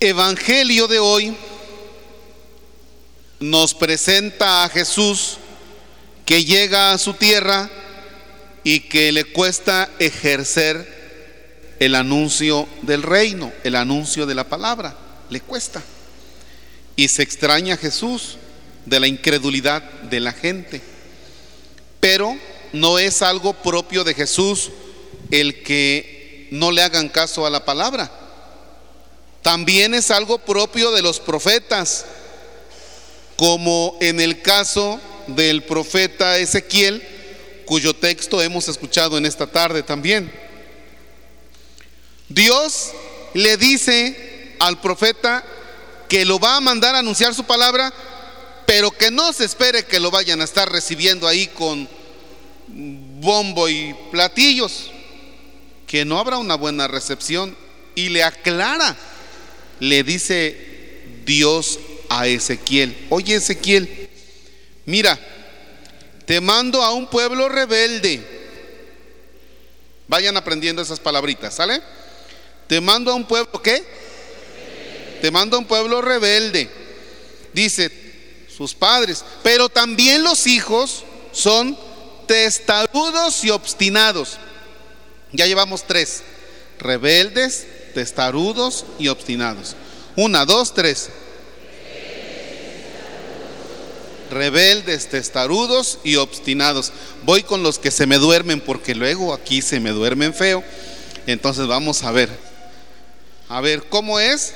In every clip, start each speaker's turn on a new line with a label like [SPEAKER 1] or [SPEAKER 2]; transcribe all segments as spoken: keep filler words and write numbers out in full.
[SPEAKER 1] evangelio de hoy nos presenta a Jesús que llega a su tierra y que le cuesta ejercer el anuncio del reino, el anuncio de la palabra, le cuesta. Y se extraña a Jesús de la incredulidad de la gente. Pero no es algo propio de Jesús el que no le hagan caso a la palabra. También es algo propio de los profetas, como en el caso del profeta Ezequiel, cuyo texto hemos escuchado en esta tarde también. Dios le dice al profeta que lo va a mandar a anunciar su palabra, pero que no se espere que lo vayan a estar recibiendo ahí con bombo y platillos, que no habrá una buena recepción. Y le aclara, le dice Dios a Ezequiel: oye, Ezequiel, mira, te mando a un pueblo rebelde. Vayan aprendiendo esas palabritas, ¿sale? Te mando a un pueblo, ¿qué? Te mando a un pueblo rebelde. Dice, sus padres, pero también los hijos son testarudos y obstinados. Ya llevamos tres: rebeldes, testarudos y obstinados. Una, dos, tres. Rebeldes, testarudos y obstinados. Voy con los que se me duermen, porque luego aquí se me duermen feo. Entonces vamos a ver. A ver, ¿cómo es?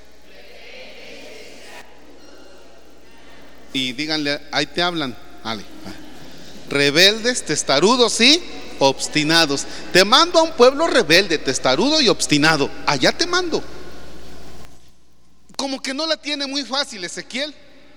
[SPEAKER 1] Y díganle, ahí te hablan. Vale. Rebeldes, testarudos y obstinados. Te mando a un pueblo rebelde, testarudo y obstinado. Allá te mando. Como que no la tiene muy fácil Ezequiel.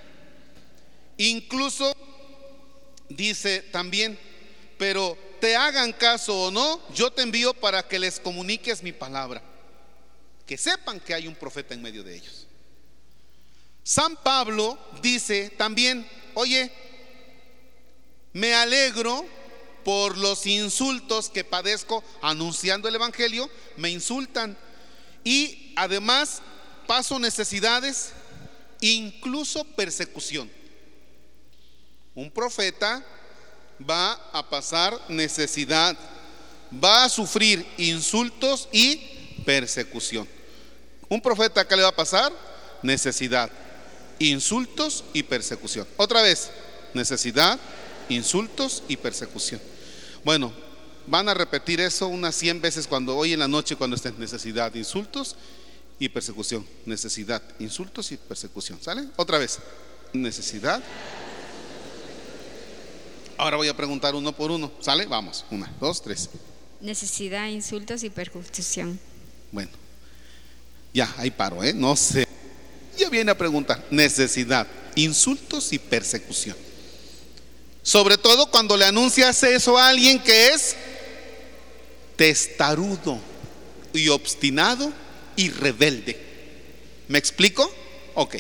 [SPEAKER 1] Incluso dice también, pero te hagan caso o no, yo te envío para que les comuniques mi palabra, que sepan que hay un profeta en medio de ellos. San Pablo dice también, oye, me alegro por los insultos que padezco anunciando el evangelio. Me insultan y además paso necesidades, incluso persecución. Un profeta va a pasar necesidad, va a sufrir insultos y persecución. Un profeta, ¿qué le va a pasar? Necesidad, insultos y persecución. Otra vez, necesidad, insultos y persecución. Bueno, van a repetir eso unas cien veces cuando hoy en la noche, cuando estén: necesidad, insultos y persecución. Necesidad, insultos y persecución. ¿Sale? Otra vez, necesidad. Ahora voy a preguntar uno por uno. ¿Sale? Vamos, una, dos, tres.
[SPEAKER 2] Necesidad, insultos y persecución.
[SPEAKER 1] Bueno, ya, ahí paro, ¿eh? No sé. Ya viene a preguntar: necesidad, insultos y persecución. Sobre todo cuando le anuncias eso a alguien que es testarudo y obstinado y rebelde. ¿Me explico? Ok.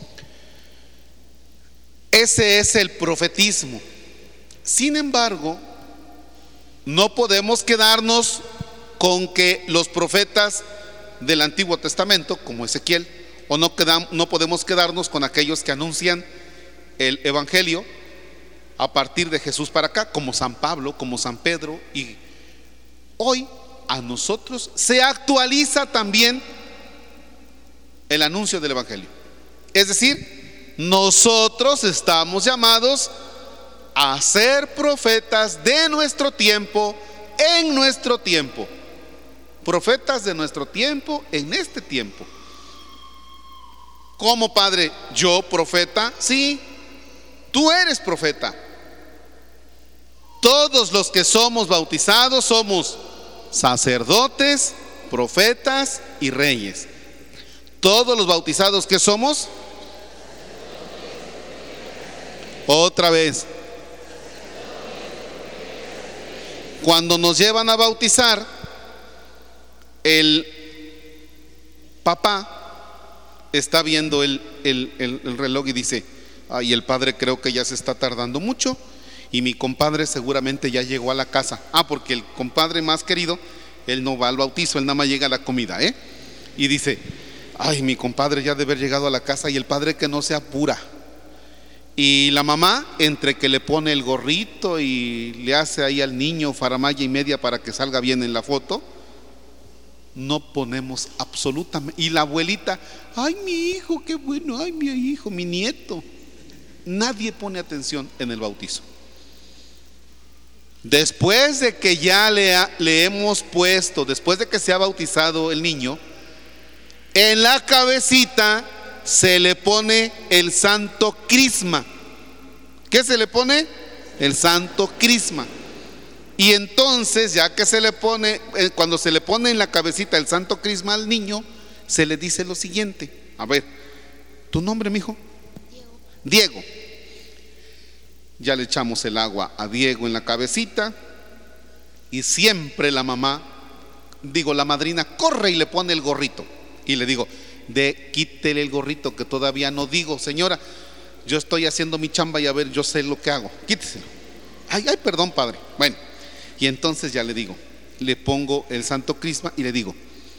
[SPEAKER 1] Ese es el profetismo. Sin embargo, no podemos quedarnos con que los profetas del Antiguo Testamento, como Ezequiel, o no, quedam, no podemos quedarnos con aquellos que anuncian el evangelio a partir de Jesús para acá, como San Pablo, como San Pedro. Y hoy a nosotros se actualiza también el anuncio del evangelio. Es decir, nosotros estamos llamados a ser profetas de nuestro tiempo, en nuestro tiempo. Profetas de nuestro tiempo, en este tiempo. ¿Cómo, padre? ¿Yo profeta? Sí, tú eres profeta. Todos los que somos bautizados somos sacerdotes, profetas y reyes. Todos los bautizados, ¿qué somos? Otra vez. Cuando nos llevan a bautizar, el papá está viendo el, el, el, el reloj y dice: ay, el padre creo que ya se está tardando mucho y mi compadre seguramente ya llegó a la casa. Ah, porque el compadre más querido, él no va al bautizo, él nada más llega a la comida, ¿eh? Y dice: Ay, mi compadre ya debe haber llegado a la casa, y el padre que no se apura. Y la mamá, entre que le pone el gorrito y le hace ahí al niño faramalla y media para que salga bien en la foto, no ponemos absolutamente. Y la abuelita, ay, mi hijo, qué bueno, ay, mi hijo, mi nieto. Nadie pone atención en el bautizo. Después de que ya le, ha, le hemos puesto, después de que se ha bautizado el niño, en la cabecita se le pone el santo crisma. ¿Qué se le pone? El santo crisma. Y entonces, ya que se le pone, cuando se le pone en la cabecita el santo crisma al niño, se le dice lo siguiente. A ver, ¿tu nombre, mijo? Diego. Diego. Ya le echamos el agua a Diego en la cabecita, y siempre la mamá, digo la madrina, corre y le pone el gorrito. Y le digo, de quítele el gorrito, que todavía no digo, señora, yo estoy haciendo mi chamba y a ver, yo sé lo que hago, quíteselo. Ay, ay, perdón, padre. Bueno, y entonces ya le digo, le pongo el santo crisma y le digo,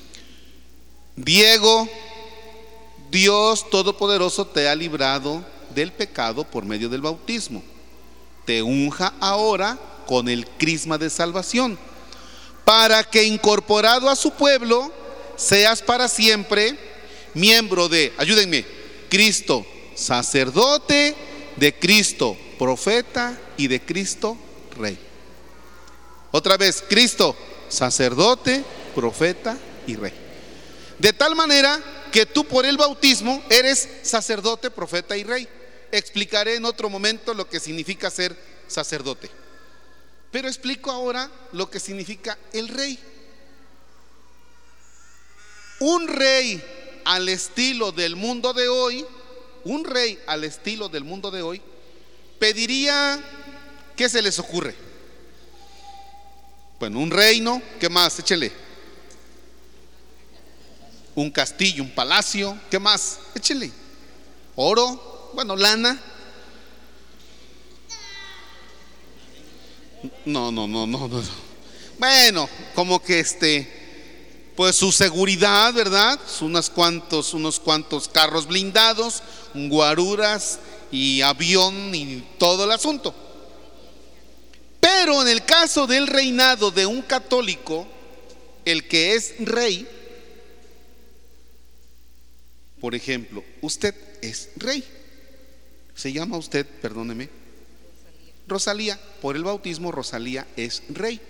[SPEAKER 1] Diego, Dios Todopoderoso te ha librado del pecado por medio del bautismo. Te unja ahora con el crisma de salvación, para que incorporado a su pueblo seas para siempre miembro de, ayúdenme, Cristo sacerdote, de Cristo profeta y de Cristo rey. Otra vez, Cristo sacerdote, profeta y rey. De tal manera que tú por el bautismo eres sacerdote, profeta y rey. Explicaré en otro momento lo que significa ser sacerdote, pero explico ahora lo que significa el rey. Un rey al estilo del mundo de hoy, un rey al estilo del mundo de hoy, pediría, ¿qué se les ocurre? Bueno, un reino, ¿qué más? Échele. Un castillo, un palacio, ¿qué más? Échele. Oro. Bueno, lana. No, no, no, no, no. Bueno, como que este, pues su seguridad, ¿verdad? Unos cuantos, unos cuantos carros blindados, guaruras y avión y todo el asunto. Pero en el caso del reinado de un católico, el que es rey, por ejemplo, usted es rey. Se llama usted, perdóneme, Rosalía. Por el bautismo, Rosalía es rey.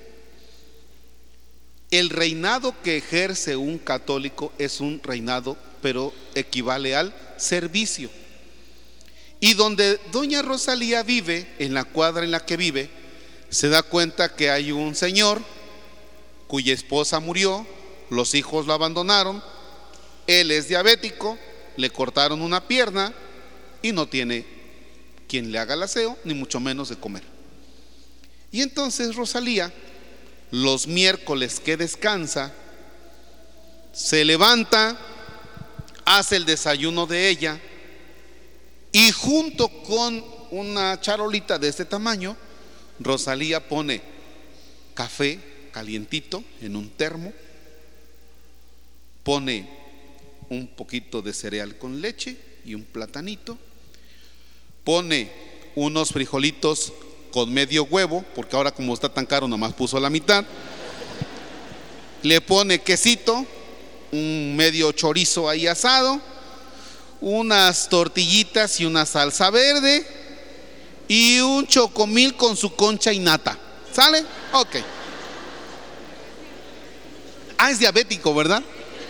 [SPEAKER 1] El reinado que ejerce un católico es un reinado, pero equivale al servicio. Y donde doña Rosalía vive, en la cuadra en la que vive, se da cuenta que hay un señor cuya esposa murió, los hijos lo abandonaron, él es diabético, le cortaron una pierna y no tiene quien le haga el aseo, ni mucho menos de comer. Y entonces Rosalía, los miércoles que descansa, se levanta, hace el desayuno de ella, y junto con una charolita de este tamaño, Rosalía pone café calientito en un termo, pone un poquito de cereal con leche y un platanito, pone unos frijolitos con medio huevo, porque ahora como está tan caro nomás puso la mitad, le pone quesito, un medio chorizo ahí asado, unas tortillitas y una salsa verde y un chocomil con su concha y nata. ¿Sale? Ok. Ah, es diabético, ¿verdad?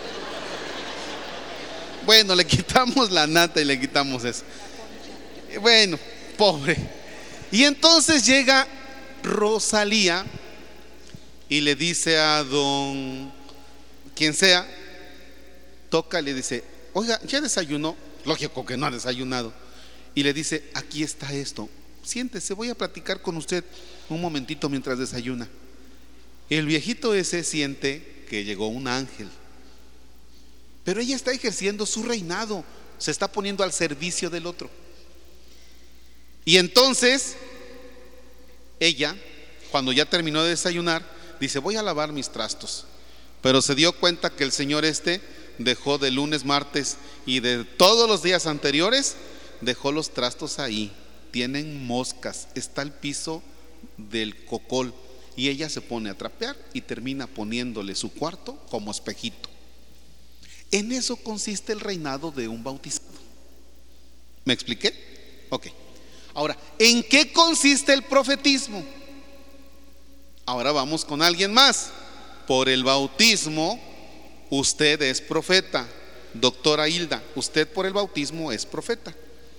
[SPEAKER 1] Bueno, le quitamos la nata y le quitamos eso. Bueno, pobre. Y entonces llega Rosalía y le dice a don quien sea, toca y le dice, oiga, ¿ya desayunó? Lógico que no ha desayunado. Y le dice, aquí está esto, siéntese, voy a platicar con usted un momentito mientras desayuna. El viejito ese siente que llegó un ángel, pero ella está ejerciendo su reinado, se está poniendo al servicio del otro. Y entonces ella, cuando ya terminó de desayunar, dice, voy a lavar mis trastos. Pero se dio cuenta que el señor este dejó de lunes, martes y de todos los días anteriores, dejó los trastos ahí. Tienen moscas, está el piso del cocol y ella se pone a trapear y termina poniéndole su cuarto como espejito. En eso consiste el reinado de un bautizado. ¿Me expliqué? Ok. Ahora, ¿en qué consiste el profetismo? Ahora vamos con alguien más. Por el bautismo usted es profeta. Doctora Hilda, usted por el bautismo es profeta.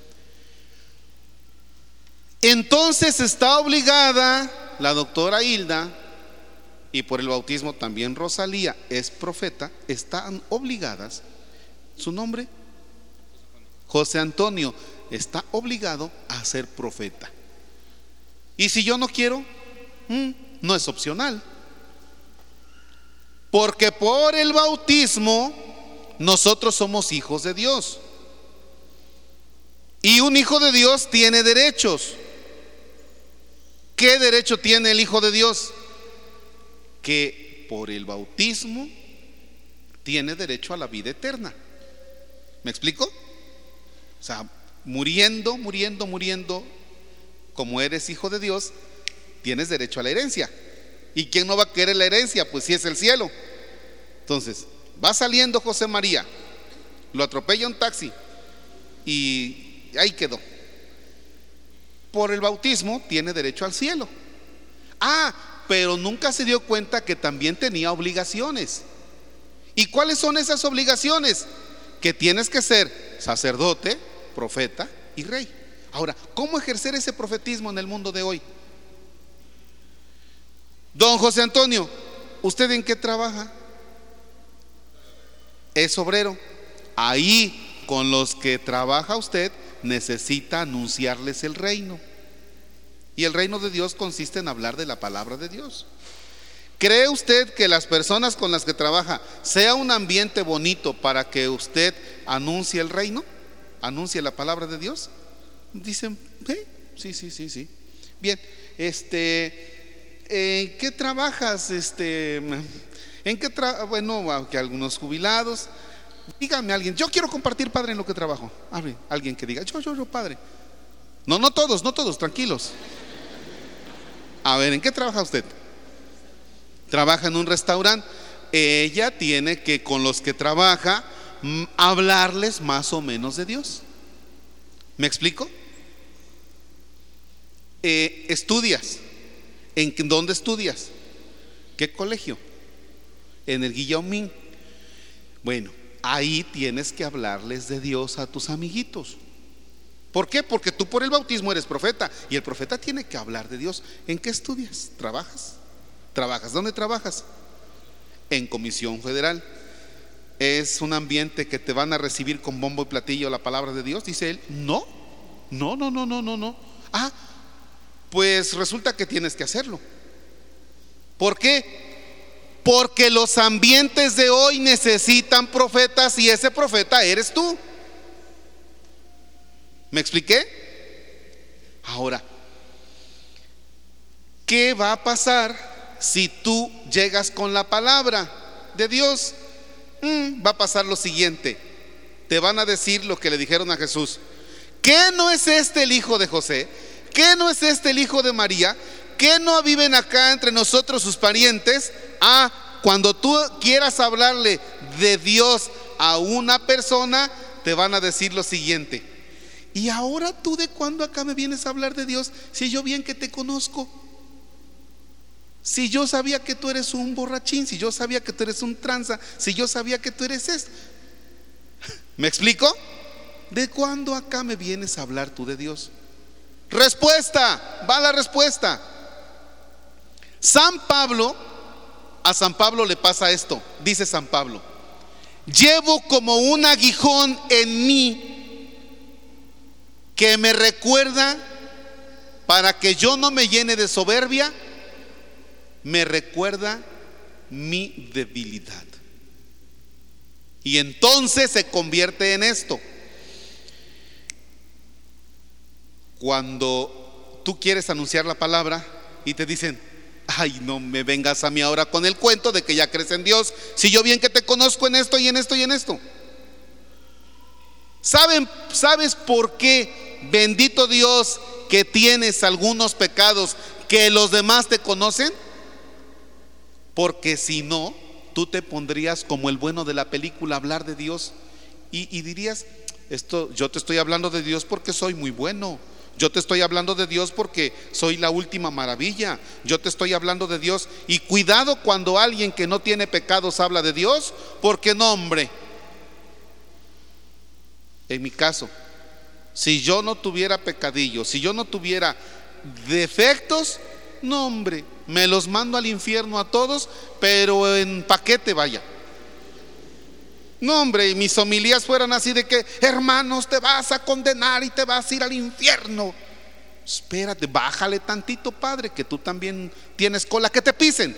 [SPEAKER 1] Entonces está obligada la doctora Hilda, y por el bautismo también Rosalía es profeta, están obligadas. ¿Su nombre? José Antonio está obligado a ser profeta. Y si yo no quiero, mm, no es opcional. Porque por el bautismo nosotros somos hijos de Dios. Y un hijo de Dios tiene derechos. ¿Qué derecho tiene el hijo de Dios? Que por el bautismo tiene derecho a la vida eterna. ¿Me explico? O sea, muriendo, muriendo, muriendo, como eres hijo de Dios, tienes derecho a la herencia. ¿Y quién no va a querer la herencia? Pues si es el cielo. Entonces, va saliendo José María, lo atropella un taxi y ahí quedó. Por el bautismo tiene derecho al cielo. Ah, pero nunca se dio cuenta que también tenía obligaciones. ¿Y cuáles son esas obligaciones? Que tienes que ser sacerdote, profeta y rey. Ahora, ¿cómo ejercer ese profetismo en el mundo de hoy? Don José Antonio, ¿usted en qué trabaja? Es obrero. Ahí, con los que trabaja usted, necesita anunciarles el reino. Y el reino de Dios consiste en hablar de la palabra de Dios. ¿Cree usted que las personas con las que trabaja sea un ambiente bonito para que usted anuncie el reino? ¿Anuncie la palabra de Dios? Dicen, ¿eh? sí, sí, sí, sí. Bien, este, ¿en qué trabajas? Este, ¿en qué tra bueno, que algunos jubilados. Dígame alguien, yo quiero compartir, padre, en lo que trabajo. Alguien que diga, yo, yo, yo, padre. No, no todos, no todos, tranquilos. A ver, ¿en qué trabaja usted? Trabaja en un restaurante. Ella tiene que, con los que trabaja, m- hablarles más o menos de Dios. ¿Me explico? Eh, estudias. ¿En dónde estudias? ¿Qué colegio? En el Guillaumín. Bueno, ahí tienes que hablarles de Dios a tus amiguitos. ¿Por qué? Porque tú por el bautismo eres profeta y el profeta tiene que hablar de Dios. ¿En qué estudias? ¿Trabajas? ¿Trabajas? ¿Dónde trabajas? En Comisión Federal. ¿Es un ambiente que te van a recibir con bombo y platillo la palabra de Dios? Dice él, no, no, no, no, no, no, no. Ah, pues resulta que tienes que hacerlo. ¿Por qué? Porque los ambientes de hoy necesitan profetas y ese profeta eres tú. ¿Me expliqué? Ahora, ¿qué va a pasar si tú llegas con la palabra de Dios? Mm, va a pasar lo siguiente. Te van a decir lo que le dijeron a Jesús. ¿Qué no es este el hijo de José? ¿Qué no es este el hijo de María? ¿Qué no viven acá entre nosotros sus parientes? Ah, cuando tú quieras hablarle de Dios a una persona, te van a decir lo siguiente. ¿Y ahora tú de cuándo acá me vienes a hablar de Dios? Si yo bien que te conozco. Si yo sabía que tú eres un borrachín, si yo sabía que tú eres un tranza, si yo sabía que tú eres esto. ¿Me explico? ¿De cuándo acá me vienes a hablar tú de Dios? Respuesta, va la respuesta. San Pablo, a San Pablo le pasa esto. Dice San Pablo: llevo como un aguijón en mí que me recuerda, para que yo no me llene de soberbia, me recuerda mi debilidad. Y entonces se convierte en esto. Cuando tú quieres anunciar la palabra y te dicen, Ay, no me vengas a mí ahora con el cuento de que ya crees en Dios, si yo bien que te conozco en esto y en esto y en esto. ¿Saben, ¿Sabes por qué? Bendito Dios que tienes algunos pecados que los demás te conocen. Porque si no, tú te pondrías como el bueno de la película a hablar de Dios y, y dirías, esto, yo te estoy hablando de Dios porque soy muy bueno. Yo te estoy hablando de Dios porque soy la última maravilla. Yo te estoy hablando de Dios. Y cuidado cuando alguien que no tiene pecados habla de Dios, porque no, hombre. En mi caso, si yo no tuviera pecadillos, si yo no tuviera defectos, no, hombre, me los mando al infierno a todos, pero en paquete, vaya. No, hombre, y mis homilías fueran así de que, hermanos, te vas a condenar y te vas a ir al infierno. Espérate, bájale tantito, padre, que tú también tienes cola que te pisen.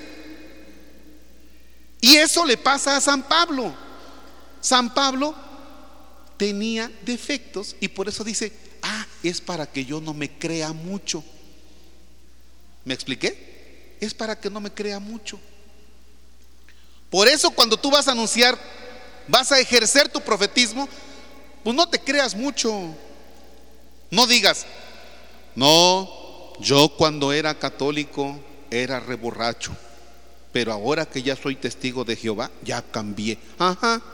[SPEAKER 1] Y eso le pasa a San Pablo. San Pablo tenía defectos y por eso dice, ah, es para que yo no me crea mucho. ¿Me expliqué? Es para que no me crea mucho. Por eso cuando tú vas a anunciar, vas a ejercer tu profetismo, pues no te creas mucho. No digas, no, yo cuando era católico era re borracho, pero ahora que ya soy testigo de Jehová, ya cambié. Ajá.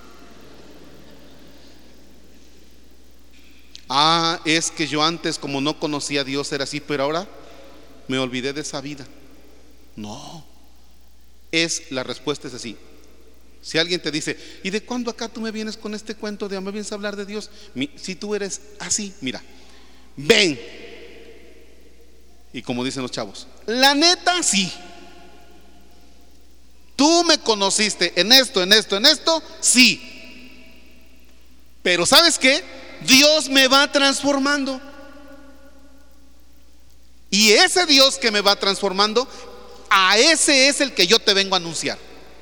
[SPEAKER 1] Ah, es que yo antes, como no conocía a Dios, era así, pero ahora me olvidé de esa vida. No, es la respuesta es así. Si alguien te dice, ¿y de cuándo acá tú me vienes con este cuento de me vienes a hablar de Dios? Si tú eres así, mira, ven. Y como dicen los chavos, la neta sí. Tú me conociste en esto, en esto, en esto, sí. Pero ¿sabes qué? Dios me va transformando. Y ese Dios que me va transformando, a ese es el que yo te vengo a anunciar.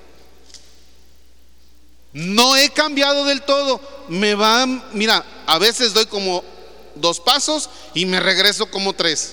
[SPEAKER 1] No he cambiado del todo. Me va, mira, a veces doy como dos pasos y me regreso como tres.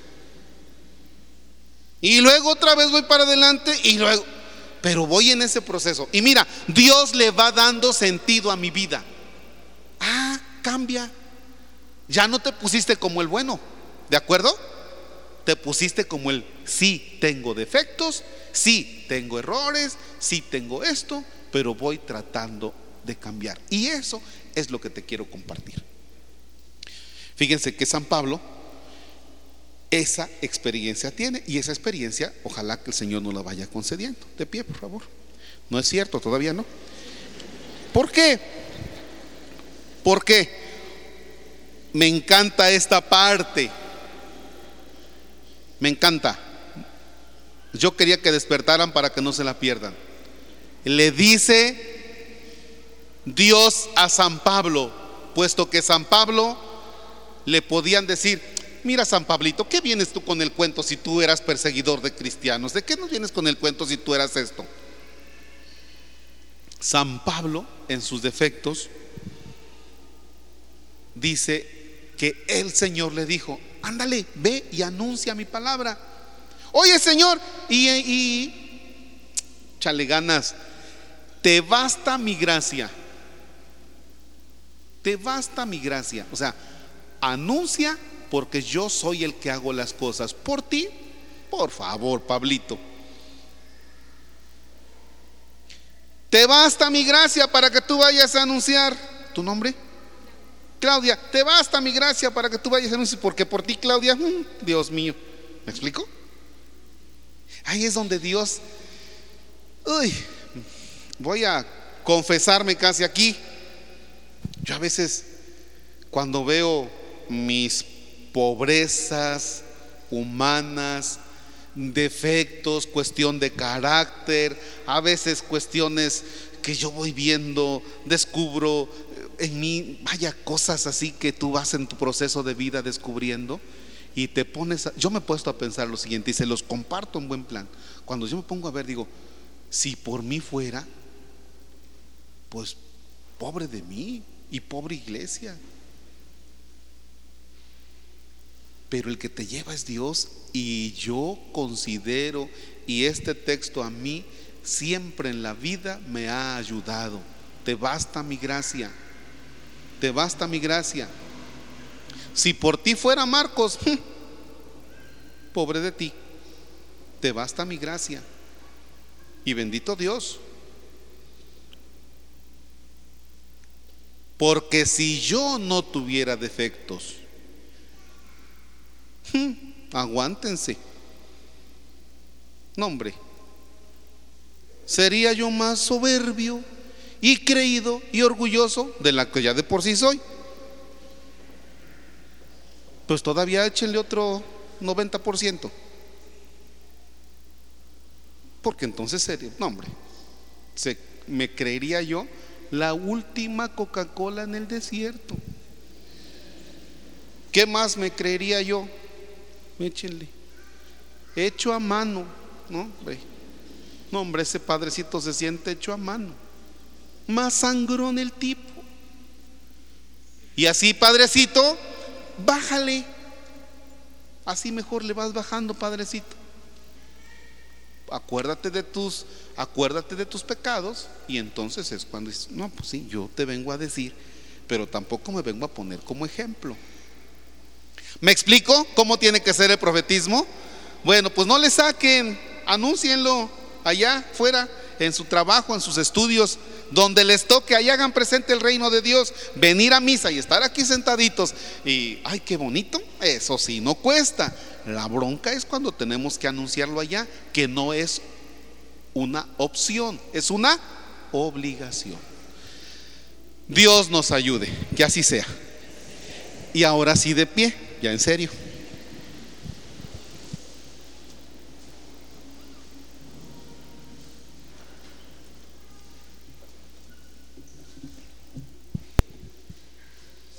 [SPEAKER 1] Y luego otra vez voy para adelante y luego, pero voy en ese proceso. Y mira, Dios le va dando sentido a mi vida. Ah, cambia. Ya no te pusiste como el bueno, ¿de acuerdo? Te pusiste como el sí tengo defectos, sí tengo errores, sí tengo esto, pero voy tratando de cambiar. Y eso es lo que te quiero compartir. Fíjense que San Pablo esa experiencia tiene, y esa experiencia ojalá que el Señor nos la vaya concediendo. De pie, por favor. No es cierto, todavía no. ¿Por qué? ¿Por qué? Me encanta esta parte. Me encanta. Yo quería que despertaran para que no se la pierdan. Le dice Dios a San Pablo, puesto que San Pablo le podían decir, mira San Pablito, ¿qué vienes tú con el cuento si tú eras perseguidor de cristianos? ¿De qué nos vienes con el cuento si tú eras esto? San Pablo, en sus defectos, dice que el Señor le dijo, ándale, ve y anuncia mi palabra. Oye Señor, y, y chale ganas, te basta mi gracia. Te basta mi gracia. O sea, anuncia porque yo soy el que hago las cosas. Por ti, por favor, Pablito. Te basta mi gracia para que tú vayas a anunciar. ¿Tu nombre? Claudia. Te basta mi gracia para que tú vayas a anunciar, porque por ti, Claudia, mmm, Dios mío. ¿Me explico? Ahí es donde Dios, uy, voy a confesarme casi aquí. Yo a veces cuando veo mis pobrezas humanas, defectos, cuestión de carácter, a veces cuestiones que yo voy viendo, descubro en mí, vaya, cosas así que tú vas en tu proceso de vida descubriendo y te pones a, yo me he puesto a pensar lo siguiente y se los comparto en buen plan. Cuando yo me pongo a ver, digo, si por mí fuera, pues pobre de mí y pobre iglesia. pero el que te lleva es Dios. Y yo considero, y este texto a mí siempre en la vida me ha ayudado: te basta mi gracia, te basta mi gracia. Si por ti fuera Marcos, pobre de ti, te basta mi gracia. Y bendito Dios, porque si yo no tuviera defectos, aguántense, no hombre, sería yo más soberbio y creído y orgulloso de la que ya de por sí soy. Pues todavía échenle otro noventa por ciento, porque entonces sería, no hombre, se, me creería yo la última Coca-Cola en el desierto. ¿Qué más me creería yo? Échenle, hecho a mano, no hombre, no hombre, ese padrecito se siente hecho a mano, más sangrón el tipo. Y así, padrecito, bájale, así mejor le vas bajando, padrecito. Acuérdate de tus, acuérdate de tus pecados, y entonces es cuando dices, no, pues sí, yo te vengo a decir, pero tampoco me vengo a poner como ejemplo. ¿Me explico cómo tiene que ser el profetismo? Bueno, pues no le saquen, anúncienlo allá fuera, en su trabajo, en sus estudios, donde les toque, allá hagan presente el reino de Dios. Venir a misa y estar aquí sentaditos y ay, qué bonito, eso sí no cuesta. La bronca es cuando tenemos que anunciarlo allá, que no es una opción, es una obligación. Dios nos ayude, que así sea. Y ahora sí, de pie, ya en serio.